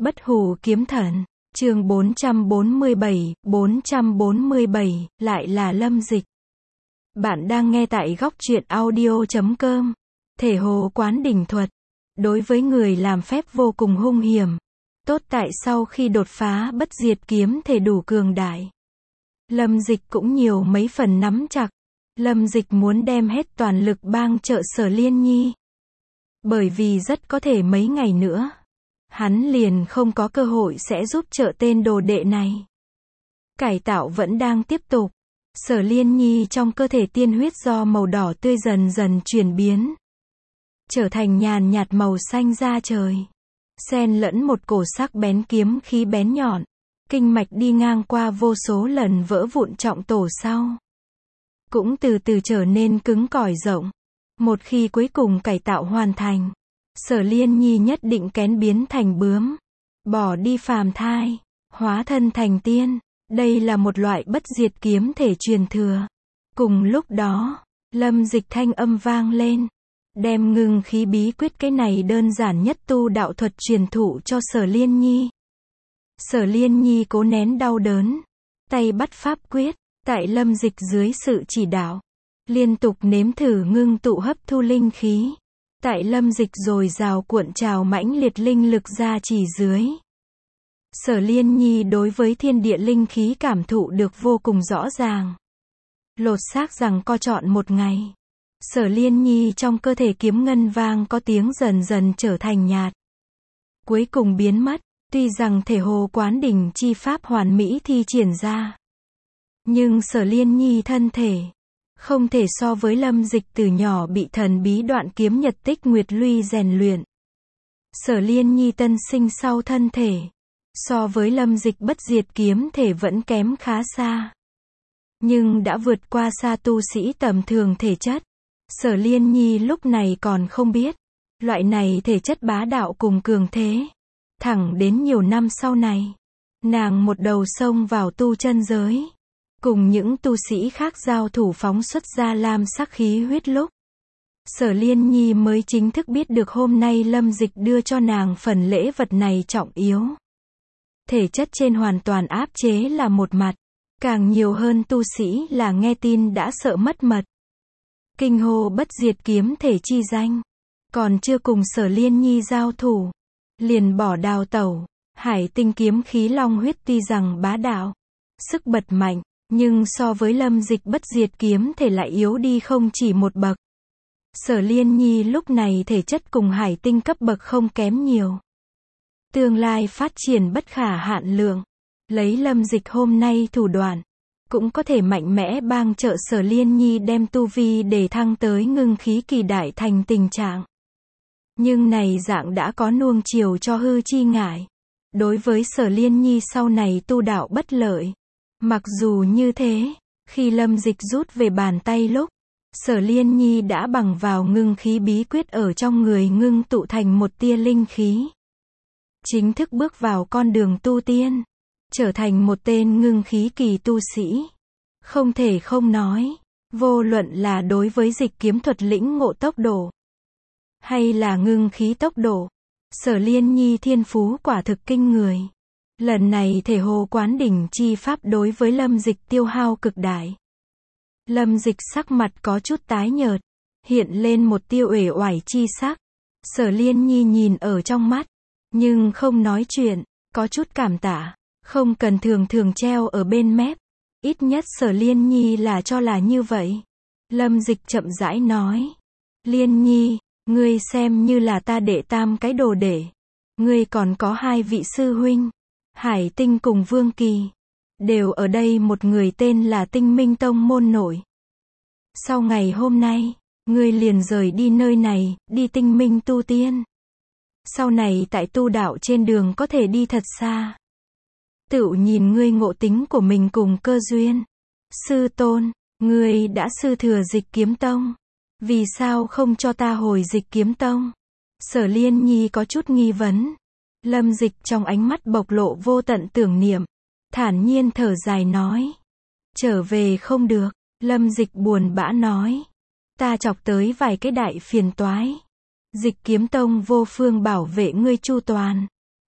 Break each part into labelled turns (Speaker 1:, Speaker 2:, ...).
Speaker 1: Bất hủ kiếm thần, chương 447, lại là Lâm Dịch. Bạn đang nghe tại góc truyện audio.com. Thể hồ quán đỉnh thuật. Đối với người làm phép vô cùng hung hiểm. Tốt tại sau khi đột phá bất diệt kiếm thể đủ cường đại. Lâm Dịch cũng nhiều mấy phần nắm chặt. Lâm Dịch muốn đem hết toàn lực bang trợ Sở Liên Nhi. Bởi vì rất có thể mấy ngày nữa, hắn liền không có cơ hội sẽ giúp trợ tên đồ đệ này. Cải tạo vẫn đang tiếp tục. Sở Liên Nhi trong cơ thể tiên huyết do màu đỏ tươi dần dần chuyển biến, trở thành nhàn nhạt màu xanh da trời. Xen lẫn một cổ sắc bén kiếm khí bén nhọn. Kinh mạch đi ngang qua vô số lần vỡ vụn trọng tổ sau. Cũng từ từ trở nên cứng cỏi rộng. Một khi cuối cùng cải tạo hoàn thành, Sở Liên Nhi nhất định kén biến thành bướm, bỏ đi phàm thai, hóa thân thành tiên. Đây là một loại bất diệt kiếm thể truyền thừa. Cùng lúc đó, Lâm Dịch thanh âm vang lên, đem ngưng khí bí quyết cái này đơn giản nhất tu đạo thuật truyền thụ cho Sở Liên Nhi. Sở Liên Nhi cố nén đau đớn, tay bắt pháp quyết, tại Lâm Dịch dưới sự chỉ đạo, liên tục nếm thử ngưng tụ hấp thu linh khí. Tại Lâm Dịch dồi dào cuộn trào mãnh liệt linh lực ra chỉ dưới, Sở Liên Nhi đối với thiên địa linh khí cảm thụ được vô cùng rõ ràng. Lột xác rằng co trọn một ngày, Sở Liên Nhi trong cơ thể kiếm ngân vang có tiếng dần dần trở thành nhạt, cuối cùng biến mất. Tuy rằng thể hồ quán đỉnh chi pháp hoàn mỹ thi triển ra, nhưng Sở Liên Nhi thân thể không thể so với Lâm Dịch từ nhỏ bị thần bí đoạn kiếm nhật tích nguyệt luy rèn luyện. Sở Liên Nhi tân sinh sau thân thể, so với Lâm Dịch bất diệt kiếm thể vẫn kém khá xa. Nhưng đã vượt qua xa tu sĩ tầm thường thể chất. Sở Liên Nhi lúc này còn không biết, loại này thể chất bá đạo cùng cường thế. Thẳng đến nhiều năm sau này, nàng một đầu xông vào tu chân giới, cùng những tu sĩ khác giao thủ phóng xuất ra lam sắc khí huyết lúc, Sở Liên Nhi mới chính thức biết được hôm nay Lâm Dịch đưa cho nàng phần lễ vật này trọng yếu. Thể chất trên hoàn toàn áp chế là một mặt, càng nhiều hơn tu sĩ là nghe tin đã sợ mất mật. Kinh hô bất diệt kiếm thể chi danh, còn chưa cùng Sở Liên Nhi giao thủ, liền bỏ đào tẩu. Hải tinh kiếm khí long huyết tuy rằng bá đạo, sức bật mạnh, nhưng so với Lâm Dịch bất diệt kiếm thể lại yếu đi không chỉ một bậc. Sở Liên Nhi lúc này thể chất cùng hải tinh cấp bậc không kém nhiều. Tương lai phát triển bất khả hạn lượng. Lấy Lâm Dịch hôm nay thủ đoạn, cũng có thể mạnh mẽ bang trợ Sở Liên Nhi đem tu vi để thăng tới ngưng khí kỳ đại thành tình trạng. Nhưng này dạng đã có nuông chiều cho hư chi ngại. Đối với Sở Liên Nhi sau này tu đạo bất lợi. Mặc dù như thế, khi Lâm Dịch rút về bàn tay lúc, Sở Liên Nhi đã bằng vào ngưng khí bí quyết ở trong người ngưng tụ thành một tia linh khí. Chính thức bước vào con đường tu tiên, trở thành một tên ngưng khí kỳ tu sĩ. Không thể không nói, vô luận là đối với dịch kiếm thuật lĩnh ngộ tốc độ, hay là ngưng khí tốc độ, Sở Liên Nhi thiên phú quả thực kinh người. Lần này thể hồ quán đỉnh chi pháp đối với Lâm Dịch tiêu hao cực đại. Lâm Dịch sắc mặt có chút tái nhợt, hiện lên một tia uể oải chi sắc. Sở Liên Nhi nhìn ở trong mắt, nhưng không nói chuyện, có chút cảm tạ, không cần thường thường treo ở bên mép. Ít nhất Sở Liên Nhi là cho là như vậy. Lâm Dịch chậm rãi nói, Liên Nhi, ngươi xem như là ta đệ tam cái đồ đệ. Ngươi còn có hai vị sư huynh, Hải Tinh cùng Vương Kỳ, đều ở đây. Một người tên là Tinh Minh Tông môn nội. Sau ngày hôm nay, ngươi liền rời đi nơi này, đi tinh minh tu tiên. Sau này tại tu đạo trên đường có thể đi thật xa. Tựu nhìn ngươi ngộ tính của mình cùng cơ duyên. Sư tôn, ngươi đã sư thừa dịch kiếm tông, vì sao không cho ta hồi dịch kiếm tông? Sở Liên Nhi có chút nghi vấn. Lâm Dịch trong ánh mắt bộc lộ vô tận tưởng niệm, thản nhiên thở dài nói, trở về không được. Lâm Dịch buồn bã nói, ta chọc tới vài cái đại phiền toái. Dịch kiếm tông vô phương bảo vệ ngươi chu toàn.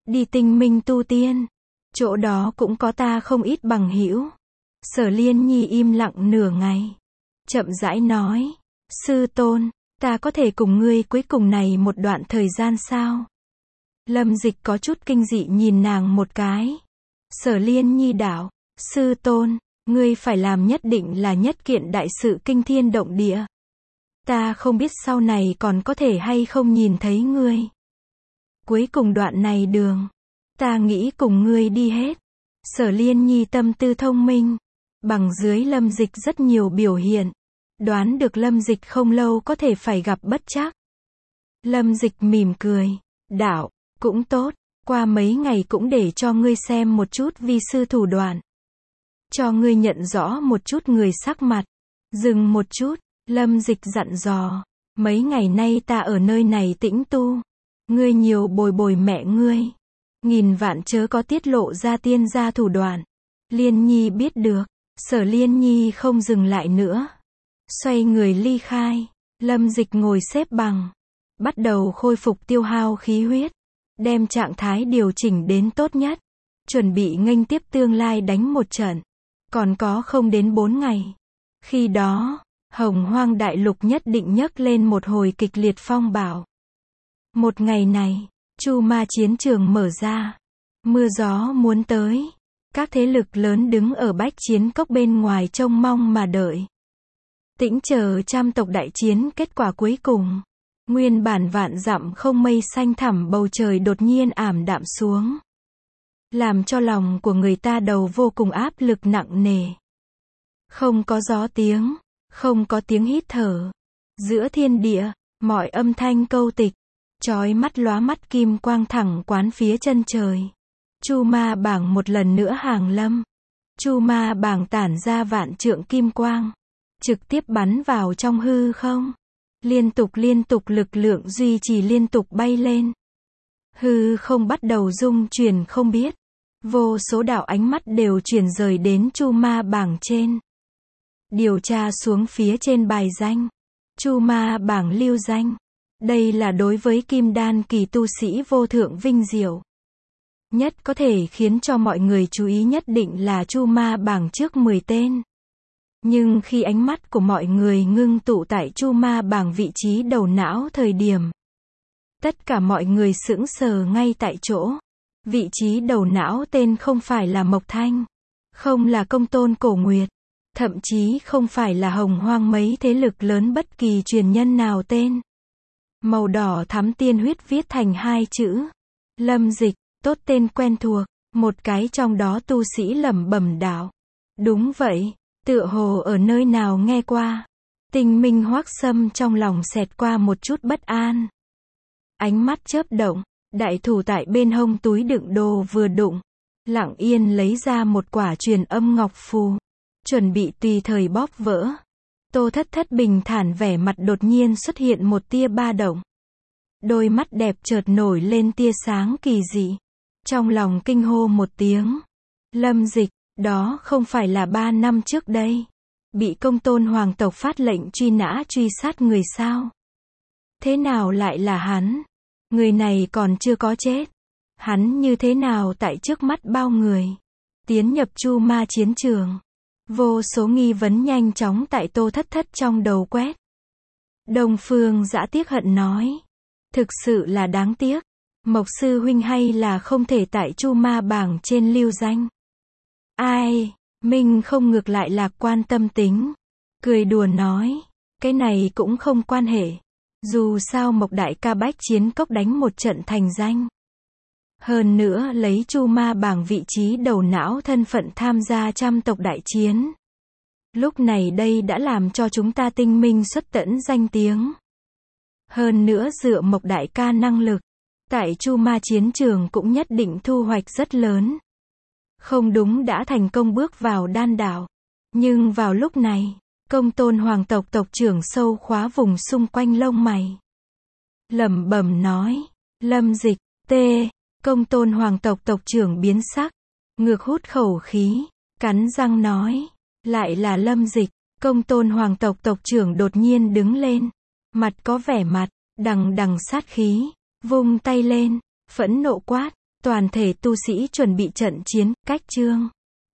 Speaker 1: đi Tinh Minh tu tiên. Chỗ đó cũng có ta không ít bằng hữu. Sở Liên Nhi im lặng nửa ngày. Chậm rãi nói, sư tôn, ta có thể cùng ngươi cuối cùng này một đoạn thời gian sao? Lâm Dịch có chút kinh dị nhìn nàng một cái. Sở Liên Nhi đạo, sư tôn, ngươi phải làm nhất định là nhất kiện đại sự kinh thiên động địa. Ta không biết sau này còn có thể hay không nhìn thấy ngươi. Cuối cùng đoạn này đường, ta nghĩ cùng ngươi đi hết. Sở Liên Nhi tâm tư thông minh, bằng dưới Lâm Dịch rất nhiều biểu hiện, đoán được Lâm Dịch không lâu có thể phải gặp bất trắc. Lâm Dịch mỉm cười, đạo, cũng tốt, qua mấy ngày cũng để cho ngươi xem một chút vi sư thủ đoạn. Cho ngươi nhận rõ một chút người sắc mặt. Dừng một chút, Lâm Dịch dặn dò, mấy ngày nay ta ở nơi này tĩnh tu. Ngươi nhiều bồi bồi mẹ ngươi. Nghìn vạn chớ có tiết lộ ra tiên gia thủ đoạn. Liên Nhi biết được. Sở Liên Nhi không dừng lại nữa. Xoay người ly khai. Lâm Dịch ngồi xếp bằng. Bắt đầu khôi phục tiêu hao khí huyết. Đem trạng thái điều chỉnh đến tốt nhất. Chuẩn bị nghênh tiếp tương lai đánh một trận. Còn có không đến 4 ngày. Khi đó, Hồng Hoang Đại Lục nhất định nhấc lên một hồi kịch liệt phong bạo. Một ngày này, Chu Ma chiến trường mở ra. Mưa gió muốn tới. Các thế lực lớn đứng ở bách chiến cốc bên ngoài trông mong mà đợi. Tĩnh chờ trăm tộc đại chiến kết quả cuối cùng. Nguyên bản vạn dặm không mây xanh thẳm bầu trời đột nhiên ảm đạm xuống. Làm cho lòng của người ta đầu vô cùng áp lực nặng nề. Không có gió tiếng, không có tiếng hít thở. Giữa thiên địa, mọi âm thanh câu tịch. Chói mắt lóa mắt kim quang thẳng quán phía chân trời. Chu Ma bảng một lần nữa hàng lâm. Chu Ma bảng tản ra vạn trượng kim quang. Trực tiếp bắn vào trong hư không. Liên tục lực lượng duy trì liên tục bay lên. Hư không bắt đầu rung chuyển không biết. Vô số đạo ánh mắt đều chuyển rời đến Chu Ma bảng trên. Điều tra xuống phía trên bài danh. Chu Ma bảng lưu danh. Đây là đối với kim đan kỳ tu sĩ vô thượng vinh diệu. Nhất có thể khiến cho mọi người chú ý nhất định là Chu Ma bảng trước 10 tên. Nhưng khi ánh mắt của mọi người ngưng tụ tại Chu Ma bảng vị trí đầu não thời điểm. Tất cả mọi người sững sờ ngay tại chỗ. Vị trí đầu não tên không phải là Mộc Thanh. Không là Công Tôn Cổ Nguyệt. Thậm chí không phải là Hồng Hoang mấy thế lực lớn bất kỳ truyền nhân nào tên. Màu đỏ thắm tiên huyết viết thành 2 chữ. Lâm Dịch, tốt tên quen thuộc. Một cái trong đó tu sĩ lẩm bẩm đạo. Đúng vậy, tựa hồ ở nơi nào nghe qua. Tinh Minh Hoắc Sâm trong lòng xẹt qua một chút bất an. Ánh mắt chớp động, đại thủ tại bên hông túi đựng đồ vừa đụng. Lặng yên lấy ra một quả truyền âm ngọc phù. Chuẩn bị tùy thời bóp vỡ. Tô Thất Thất bình thản vẻ mặt đột nhiên xuất hiện một tia ba động. Đôi mắt đẹp chợt nổi lên tia sáng kỳ dị. Trong lòng kinh hô một tiếng. Lâm Dịch, đó không phải là 3 năm trước đây. Bị Công Tôn hoàng tộc phát lệnh truy nã truy sát người sao? Thế nào lại là hắn? Người này còn chưa có chết. Hắn như thế nào tại trước mắt bao người? Tiến nhập Chu Ma chiến trường. Vô số nghi vấn nhanh chóng tại Tô Thất Thất trong đầu quét. Đông Phương Dã tiếc hận nói. Thực sự là đáng tiếc. Mộc sư huynh hay là không thể tại Chu Ma bảng trên lưu danh. Ai, mình không ngược lại lạc quan tâm tính. Cười đùa nói. Cái này cũng không quan hệ. Dù sao Mộc đại ca bách chiến cốc đánh một trận thành danh. Hơn nữa lấy Chu Ma bảng vị trí đầu não thân phận tham gia trăm tộc đại chiến. Lúc này đây đã làm cho chúng ta Tinh Minh xuất tẫn danh tiếng. Hơn nữa dựa Mộc đại ca năng lực, tại Chu Ma chiến trường cũng nhất định thu hoạch rất lớn. Không đúng đã thành công bước vào đan đạo. Nhưng vào lúc này, Công Tôn hoàng tộc tộc trưởng sâu khóa vùng xung quanh lông mày. Lẩm bẩm nói, Lâm Dịch, Công Tôn hoàng tộc tộc trưởng biến sắc, ngược hút khẩu khí, cắn răng nói, lại là Lâm Dịch. Công Tôn hoàng tộc tộc trưởng đột nhiên đứng lên, mặt có vẻ mặt đằng đằng sát khí, vung tay lên, phẫn nộ quát, Toàn thể tu sĩ chuẩn bị trận chiến, cách chương.